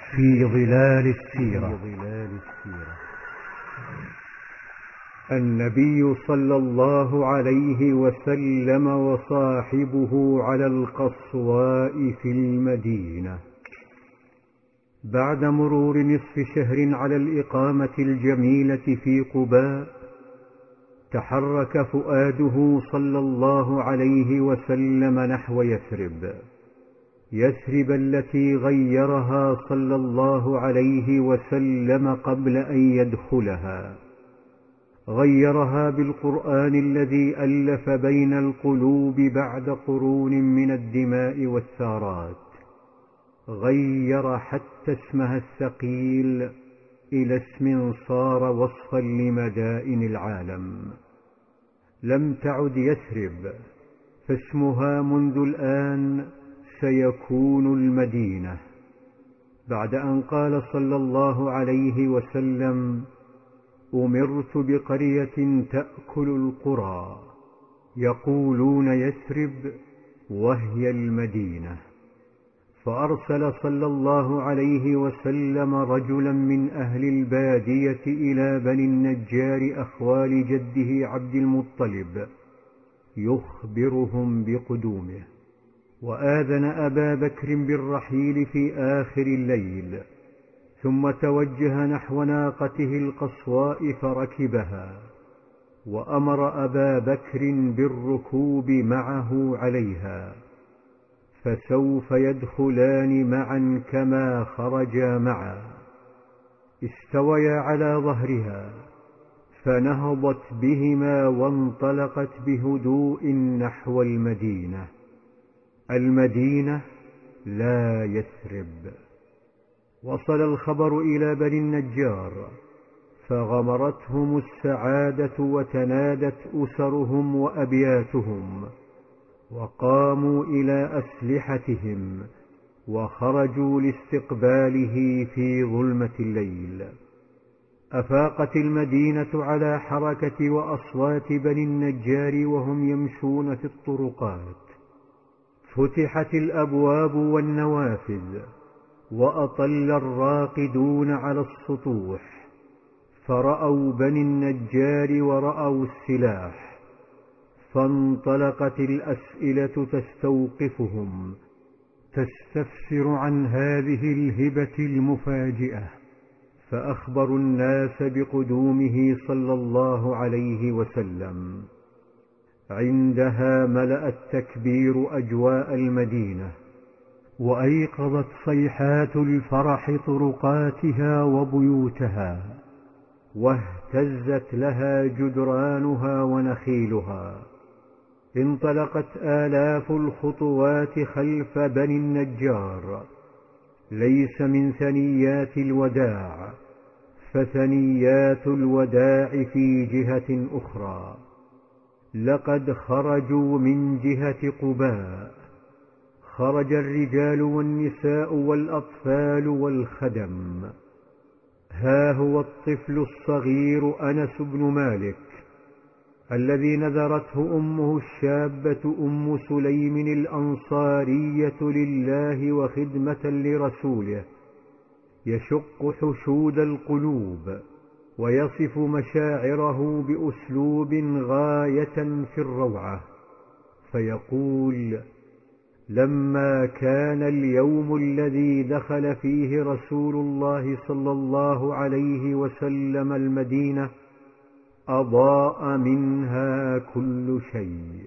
في ظلال السيرة. النبي صلى الله عليه وسلم وصاحبه على القصواء في المدينة. بعد مرور نصف شهر على الإقامة الجميلة في قباء، تحرك فؤاده صلى الله عليه وسلم نحو يثرب التي غيرها صلى الله عليه وسلم قبل أن يدخلها. غيرها بالقرآن الذي ألف بين القلوب بعد قرون من الدماء والثارات. غير حتى اسمها الثقيل إلى اسم صار وصفا لمدائن العالم. لم تعد يثرب، فاسمها منذ الآن سيكون المدينة. بعد أن قال صلى الله عليه وسلم: أمرت بقرية تأكل القرى، يقولون يثرب وهي المدينة. فأرسل صلى الله عليه وسلم رجلا من أهل البادية إلى بني النجار أخوال جده عبد المطلب يخبرهم بقدومه، وآذن أبا بكر بالرحيل في آخر الليل، ثم توجه نحو ناقته القصواء فركبها، وأمر أبا بكر بالركوب معه عليها، فسوف يدخلان معا كما خرجا معا. استويا على ظهرها فنهضت بهما وانطلقت بهدوء نحو المدينة. المدينة لا يثرب. وصل الخبر إلى بني النجار، فغمرتهم السعادة وتنادت أسرهم وأبياتهم، وقاموا إلى أسلحتهم وخرجوا لاستقباله في ظلمة الليل. أفاقت المدينة على حركة وأصوات بني النجار وهم يمشون في الطرقات. فتحت الأبواب والنوافذ، وأطل الراقدون على السطوح، فرأوا بني النجار ورأوا السلاح. فانطلقت الأسئلة تستوقفهم، تستفسر عن هذه الهبة المفاجئة، فأخبروا الناس بقدومه صلى الله عليه وسلم. عندها ملأ التكبير أجواء المدينة، وأيقظت صيحات الفرح طرقاتها وبيوتها، واهتزت لها جدرانها ونخيلها. انطلقت آلاف الخطوات خلف بني النجار، ليس من ثنيات الوداع، فثنيات الوداع في جهة أخرى. لقد خرجوا من جهة قباء. خرج الرجال والنساء والأطفال والخدم. ها هو الطفل الصغير أنس بن مالك الذي نذرته أمه الشابة أم سليم الأنصارية لله وخدمة لرسوله، يشق حشود القلوب ويصف مشاعره بأسلوب غاية في الروعة، فيقول: لما كان اليوم الذي دخل فيه رسول الله صلى الله عليه وسلم المدينة، أضاء منها كل شيء.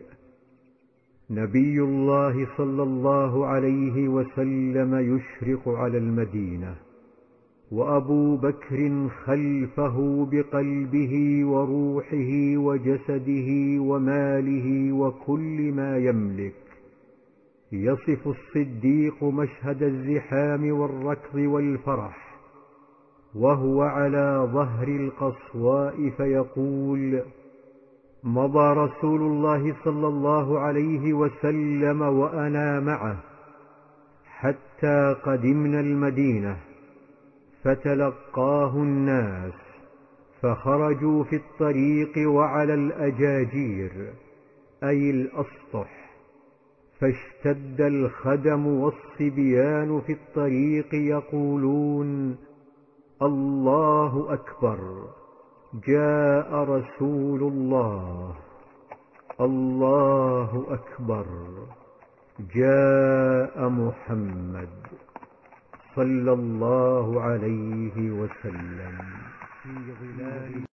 نبي الله صلى الله عليه وسلم يشرق على المدينة، وأبو بكر خلفه بقلبه وروحه وجسده وماله وكل ما يملك. يصف الصديق مشهد الزحام والركض والفرح وهو على ظهر القصواء، فيقول: مضى رسول الله صلى الله عليه وسلم وأنا معه حتى قدمنا المدينة، فتلقاه الناس، فخرجوا في الطريق وعلى الأجاجير أي الأسطح، فاشتد الخدم والصبيان في الطريق يقولون: الله أكبر، جاء رسول الله، الله أكبر، جاء محمد صلى الله عليه وسلم. في ظلال